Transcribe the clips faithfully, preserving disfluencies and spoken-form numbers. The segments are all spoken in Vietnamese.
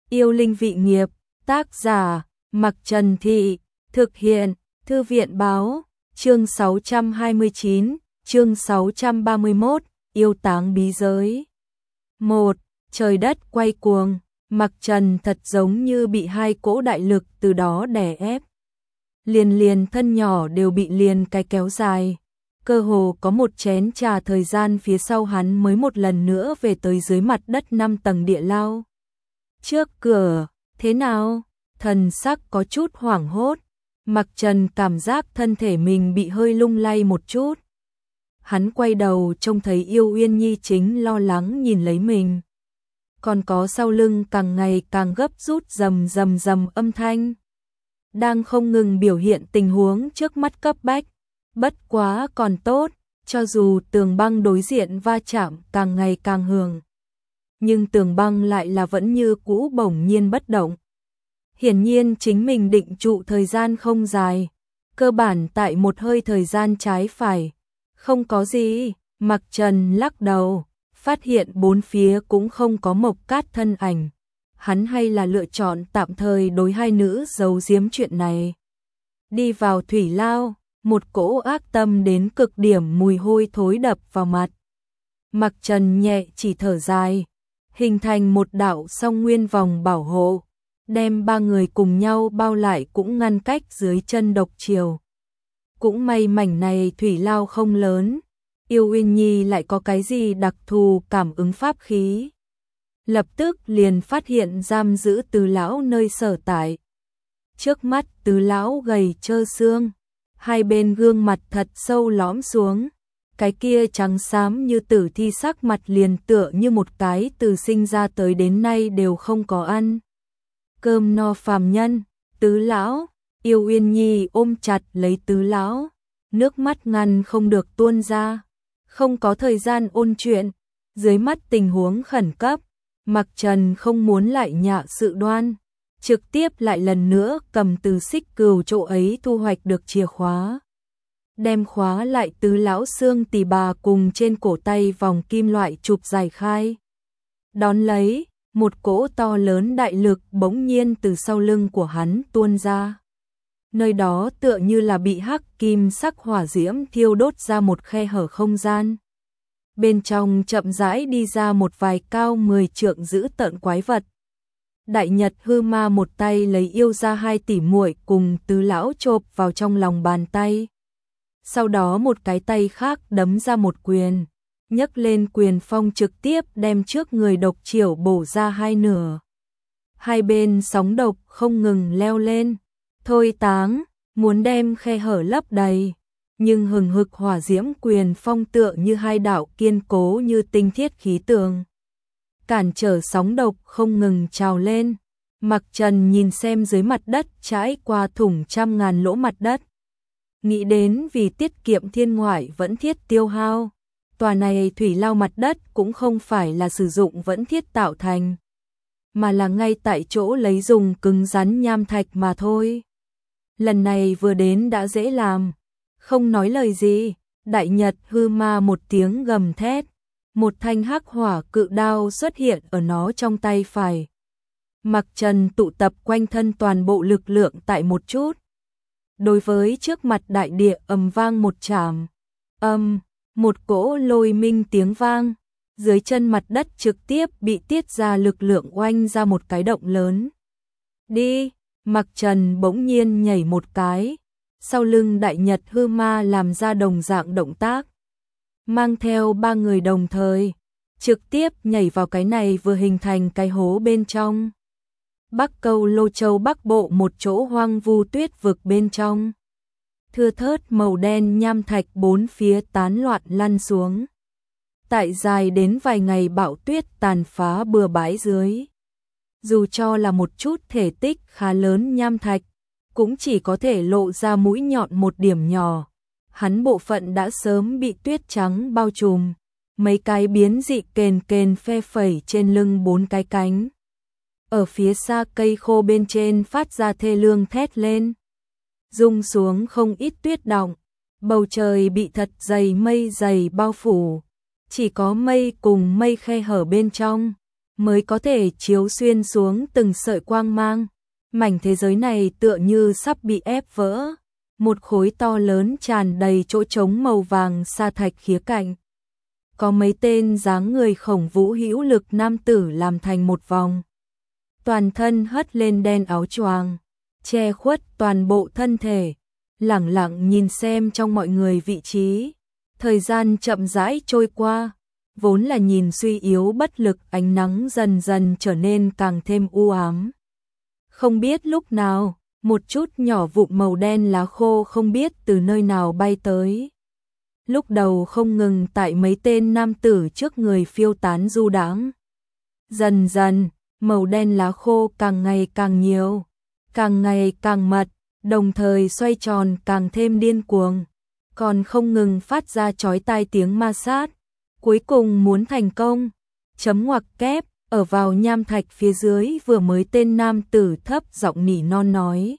Yêu linh vị nghiệp, tác giả, Mặc Trần Thị, thực hiện, Thư viện báo, chương sáu trăm hai mươi chín, chương sáu trăm ba mươi mốt, yêu táng bí giới. một. Trời đất quay cuồng, Mặc Trần thật giống như bị hai cỗ đại lực từ đó đè ép. Liền liền thân nhỏ đều bị liền cái kéo dài. Cơ hồ có một chén trà thời gian phía sau hắn mới một lần nữa về tới dưới mặt đất năm tầng địa lao. Trước cửa, thế nào? Thần sắc có chút hoảng hốt. Mặc Trần cảm giác thân thể mình bị hơi lung lay một chút. Hắn quay đầu trông thấy Yêu Uyên Nhi chính lo lắng nhìn lấy mình. Còn có sau lưng càng ngày càng gấp rút rầm rầm rầm âm thanh. Đang không ngừng biểu hiện tình huống trước mắt cấp bách. Bất quá còn tốt, cho dù tường băng đối diện va chạm càng ngày càng hường. Nhưng tường băng lại là vẫn như cũ bỗng nhiên bất động. Hiển nhiên chính mình định trụ thời gian không dài. Cơ bản tại một hơi thời gian trái phải. Không có gì, Mặc Trần lắc đầu, phát hiện bốn phía cũng không có Mộc Cát thân ảnh. Hắn hay là lựa chọn tạm thời đối hai nữ giấu giếm chuyện này. Đi vào thủy lao, một cỗ ác tâm đến cực điểm mùi hôi thối đập vào mặt. Mặc Trần nhẹ chỉ thở dài, hình thành một đạo song nguyên vòng bảo hộ, đem ba người cùng nhau bao lại cũng ngăn cách dưới chân độc triều. Cũng may mảnh này thủy lao không lớn, Yêu Uyên Nhi lại có cái gì đặc thù cảm ứng pháp khí. Lập tức liền phát hiện giam giữ Tứ lão nơi sở tại. Trước mắt Tứ lão gầy trơ xương, hai bên gương mặt thật sâu lõm xuống, cái kia trắng xám như tử thi sắc mặt liền tựa như một cái từ sinh ra tới đến nay đều không có ăn cơm no phàm nhân. Tứ lão, Yêu Uyên Nhi ôm chặt lấy Tứ lão, nước mắt ngăn không được tuôn ra, không có thời gian ôn chuyện, dưới mắt tình huống khẩn cấp, Mặc Trần không muốn lại nhạ sự đoan, trực tiếp lại lần nữa cầm từ xích cừu chỗ ấy thu hoạch được chìa khóa. Đem khóa lại Tứ lão xương tỳ bà cùng trên cổ tay vòng kim loại chụp giải khai. Đón lấy, một cỗ to lớn đại lực bỗng nhiên từ sau lưng của hắn tuôn ra. Nơi đó tựa như là bị hắc kim sắc hỏa diễm thiêu đốt ra một khe hở không gian. Bên trong chậm rãi đi ra một vài cao mười trượng dữ tợn quái vật. Đại Nhật hư ma một tay lấy yêu ra hai tỷ muội cùng Tứ lão chộp vào trong lòng bàn tay. Sau đó một cái tay khác đấm ra một quyền, nhấc lên quyền phong trực tiếp đem trước người độc triều bổ ra hai nửa. Hai bên sóng độc không ngừng leo lên, thôi táng, muốn đem khe hở lấp đầy. Nhưng hừng hực hỏa diễm quyền phong tựa như hai đạo kiên cố như tinh thiết khí tường, cản trở sóng độc không ngừng trào lên. Mặc Trần nhìn xem dưới mặt đất trải qua thủng trăm ngàn lỗ mặt đất. Nghĩ đến vì tiết kiệm thiên ngoại vẫn thiết tiêu hao, tòa này thủy lao mặt đất cũng không phải là sử dụng vẫn thiết tạo thành, mà là ngay tại chỗ lấy dùng cứng rắn nham thạch mà thôi. Lần này vừa đến đã dễ làm, không nói lời gì, Đại Nhật hư ma một tiếng gầm thét, một thanh hắc hỏa cự đao xuất hiện ở nó trong tay phải. Mặc Trần tụ tập quanh thân toàn bộ lực lượng tại một chút. Đối với trước mặt đại địa ầm vang một chạm, âm, một cỗ lôi minh tiếng vang, dưới chân mặt đất trực tiếp bị tiết ra lực lượng oanh ra một cái động lớn. Đi, Mặc Trần bỗng nhiên nhảy một cái, sau lưng Đại Nhật hư ma làm ra đồng dạng động tác. Mang theo ba người đồng thời, trực tiếp nhảy vào cái này vừa hình thành cái hố bên trong. Bắc Câu Lô Châu Bắc Bộ một chỗ hoang vu tuyết vực bên trong. Thưa thớt màu đen nham thạch bốn phía tán loạn lăn xuống. Tại dài đến vài ngày bão tuyết tàn phá bừa bãi dưới. Dù cho là một chút thể tích khá lớn nham thạch, cũng chỉ có thể lộ ra mũi nhọn một điểm nhỏ. Hắn bộ phận đã sớm bị tuyết trắng bao trùm. Mấy cái biến dị kền kền phe phẩy trên lưng bốn cái cánh. Ở phía xa cây khô bên trên phát ra thê lương thét lên. Rung xuống không ít tuyết đọng, bầu trời bị thật dày mây dày bao phủ, chỉ có mây cùng mây khe hở bên trong, mới có thể chiếu xuyên xuống từng sợi quang mang. Mảnh thế giới này tựa như sắp bị ép vỡ, một khối to lớn tràn đầy chỗ trống màu vàng sa thạch khía cạnh. Có mấy tên dáng người khổng vũ hữu lực nam tử làm thành một vòng. Toàn thân hất lên đen áo choàng, che khuất toàn bộ thân thể, lẳng lặng nhìn xem trong mọi người vị trí. Thời gian chậm rãi trôi qua, vốn là nhìn suy yếu bất lực, ánh nắng dần dần trở nên càng thêm u ám. Không biết lúc nào, một chút nhỏ vụn màu đen lá khô không biết từ nơi nào bay tới. Lúc đầu không ngừng tại mấy tên nam tử trước người phiêu tán du đãng. Dần dần, màu đen lá khô càng ngày càng nhiều, càng ngày càng mật, đồng thời xoay tròn càng thêm điên cuồng, còn không ngừng phát ra chói tai tiếng ma sát. Cuối cùng muốn thành công, chấm ngoặc kép, ở vào nham thạch phía dưới vừa mới tên nam tử thấp giọng nỉ non nói.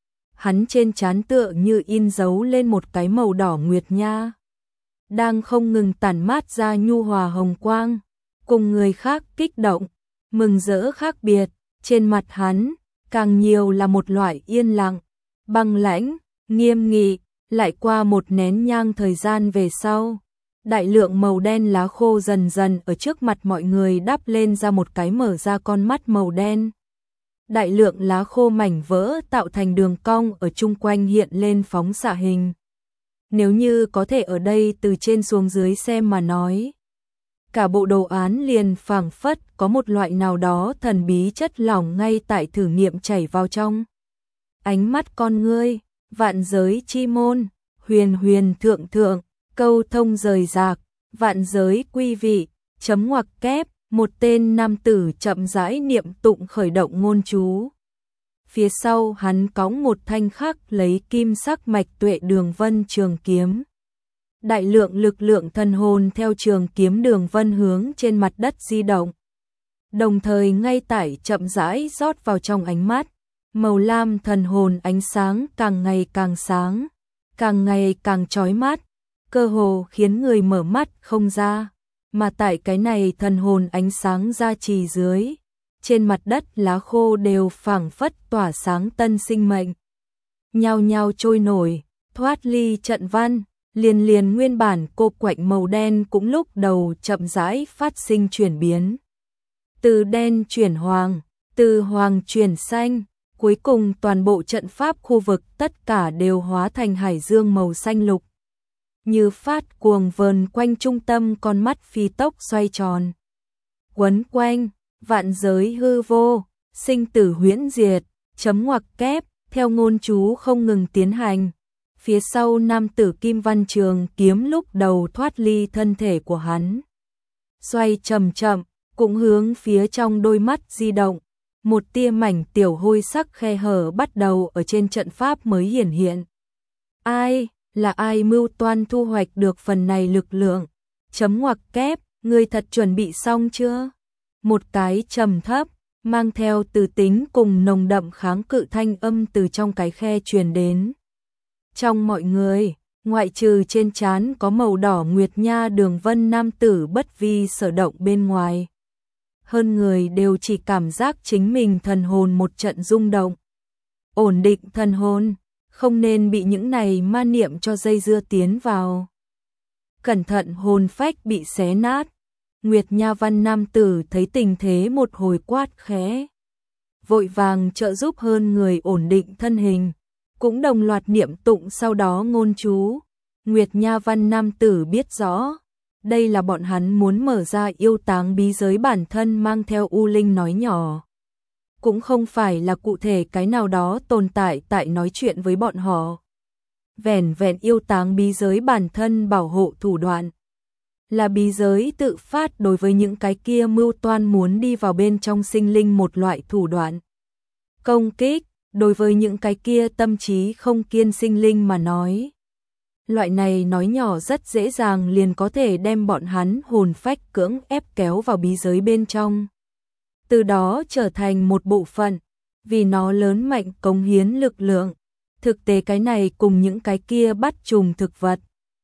Hắn trên trán tựa như in dấu lên một cái màu đỏ nguyệt nha, đang không ngừng tản mát ra nhu hòa hồng quang, cùng người khác kích động, mừng rỡ khác biệt. Trên mặt hắn, càng nhiều là một loại yên lặng, băng lãnh, nghiêm nghị. Lại qua một nén nhang thời gian về sau, đại lượng màu đen lá khô dần dần ở trước mặt mọi người đắp lên ra một cái mở ra con mắt màu đen. Đại lượng lá khô mảnh vỡ tạo thành đường cong ở chung quanh hiện lên phóng xạ hình. Nếu như có thể ở đây từ trên xuống dưới xem mà nói, cả bộ đồ án liền phảng phất có một loại nào đó thần bí chất lỏng ngay tại thử nghiệm chảy vào trong ánh mắt con ngươi. Vạn giới chi môn, huyền huyền thượng thượng, câu thông rời rạc, vạn giới quy vị, chấm ngoặc kép, một tên nam tử chậm rãi niệm tụng khởi động ngôn chú. Phía sau hắn cõng một thanh khắc lấy kim sắc mạch tuệ đường vân trường kiếm. Đại lượng lực lượng thần hồn theo trường kiếm đường vân hướng trên mặt đất di động. Đồng thời ngay tại chậm rãi rót vào trong ánh mắt. Màu lam thần hồn ánh sáng càng ngày càng sáng, càng ngày càng chói mắt, cơ hồ khiến người mở mắt không ra. Mà tại cái này thần hồn ánh sáng ra trì dưới, trên mặt đất lá khô đều phảng phất tỏa sáng tân sinh mệnh. Nhao nhao trôi nổi, thoát ly trận văn, liền liền nguyên bản cộp quạnh màu đen cũng lúc đầu chậm rãi phát sinh chuyển biến. Từ đen chuyển hoàng, từ hoàng chuyển xanh. Cuối cùng toàn bộ trận pháp khu vực tất cả đều hóa thành hải dương màu xanh lục. Như phát cuồng vờn quanh trung tâm con mắt phi tốc xoay tròn. Quấn quanh, vạn giới hư vô, sinh tử huyễn diệt, chấm ngoặc kép, theo ngôn chú không ngừng tiến hành. Phía sau nam tử kim văn trường kiếm lúc đầu thoát ly thân thể của hắn. Xoay chậm chậm, cũng hướng phía trong đôi mắt di động. Một tia mảnh tiểu hôi sắc khe hở bắt đầu ở trên trận pháp mới hiển hiện. Ai, là ai mưu toan thu hoạch được phần này lực lượng? Chấm ngoặc kép, ngươi thật chuẩn bị xong chưa? Một cái trầm thấp, mang theo từ tính cùng nồng đậm kháng cự thanh âm từ trong cái khe truyền đến. Trong mọi người, ngoại trừ trên trán có màu đỏ nguyệt nha đường vân nam tử bất vi sở động bên ngoài. Hơn người đều chỉ cảm giác chính mình thần hồn một trận rung động. Ổn định thần hồn, không nên bị những này ma niệm cho dây dưa tiến vào. Cẩn thận hồn phách bị xé nát. Nguyệt Nha Văn nam tử thấy tình thế một hồi quát khẽ. Vội vàng trợ giúp hơn người ổn định thân hình. Cũng đồng loạt niệm tụng sau đó ngôn chú. Nguyệt Nha Văn nam tử biết rõ. Đây là bọn hắn muốn mở ra yêu táng bí giới bản thân mang theo U Linh nói nhỏ. Cũng không phải là cụ thể cái nào đó tồn tại tại nói chuyện với bọn họ. Vẻn vẹn yêu táng bí giới bản thân bảo hộ thủ đoạn. Là bí giới tự phát đối với những cái kia mưu toan muốn đi vào bên trong sinh linh một loại thủ đoạn. Công kích, đối với những cái kia tâm trí không kiên sinh linh mà nói. Loại này nói nhỏ rất dễ dàng liền có thể đem bọn hắn hồn phách cưỡng ép kéo vào bí giới bên trong. Từ đó trở thành một bộ phận, vì nó lớn mạnh cống hiến lực lượng. Thực tế cái này cùng những cái kia bắt trùng thực vật.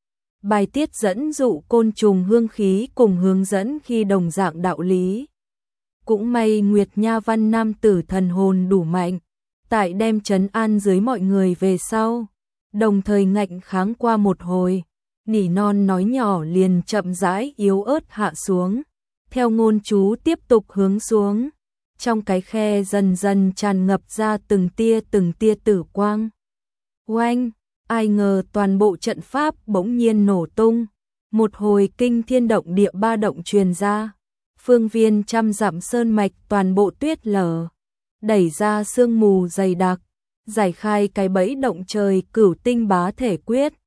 Bài tiết dẫn dụ côn trùng hương khí cùng hướng dẫn khi đồng dạng đạo lý. Cũng may Nguyệt Nha Văn nam tử thần hồn đủ mạnh, tại đem trấn an dưới mọi người về sau, đồng thời ngạnh kháng qua một hồi, nỉ non nói nhỏ liền chậm rãi yếu ớt hạ xuống, theo ngôn chú tiếp tục hướng xuống, trong cái khe dần dần tràn ngập ra từng tia từng tia tử quang. Oanh, ai ngờ toàn bộ trận pháp bỗng nhiên nổ tung, một hồi kinh thiên động địa ba động truyền ra, phương viên trăm dặm sơn mạch toàn bộ tuyết lở, đẩy ra sương mù dày đặc, giải khai cái bẫy động trời cửu tinh bá thể quyết,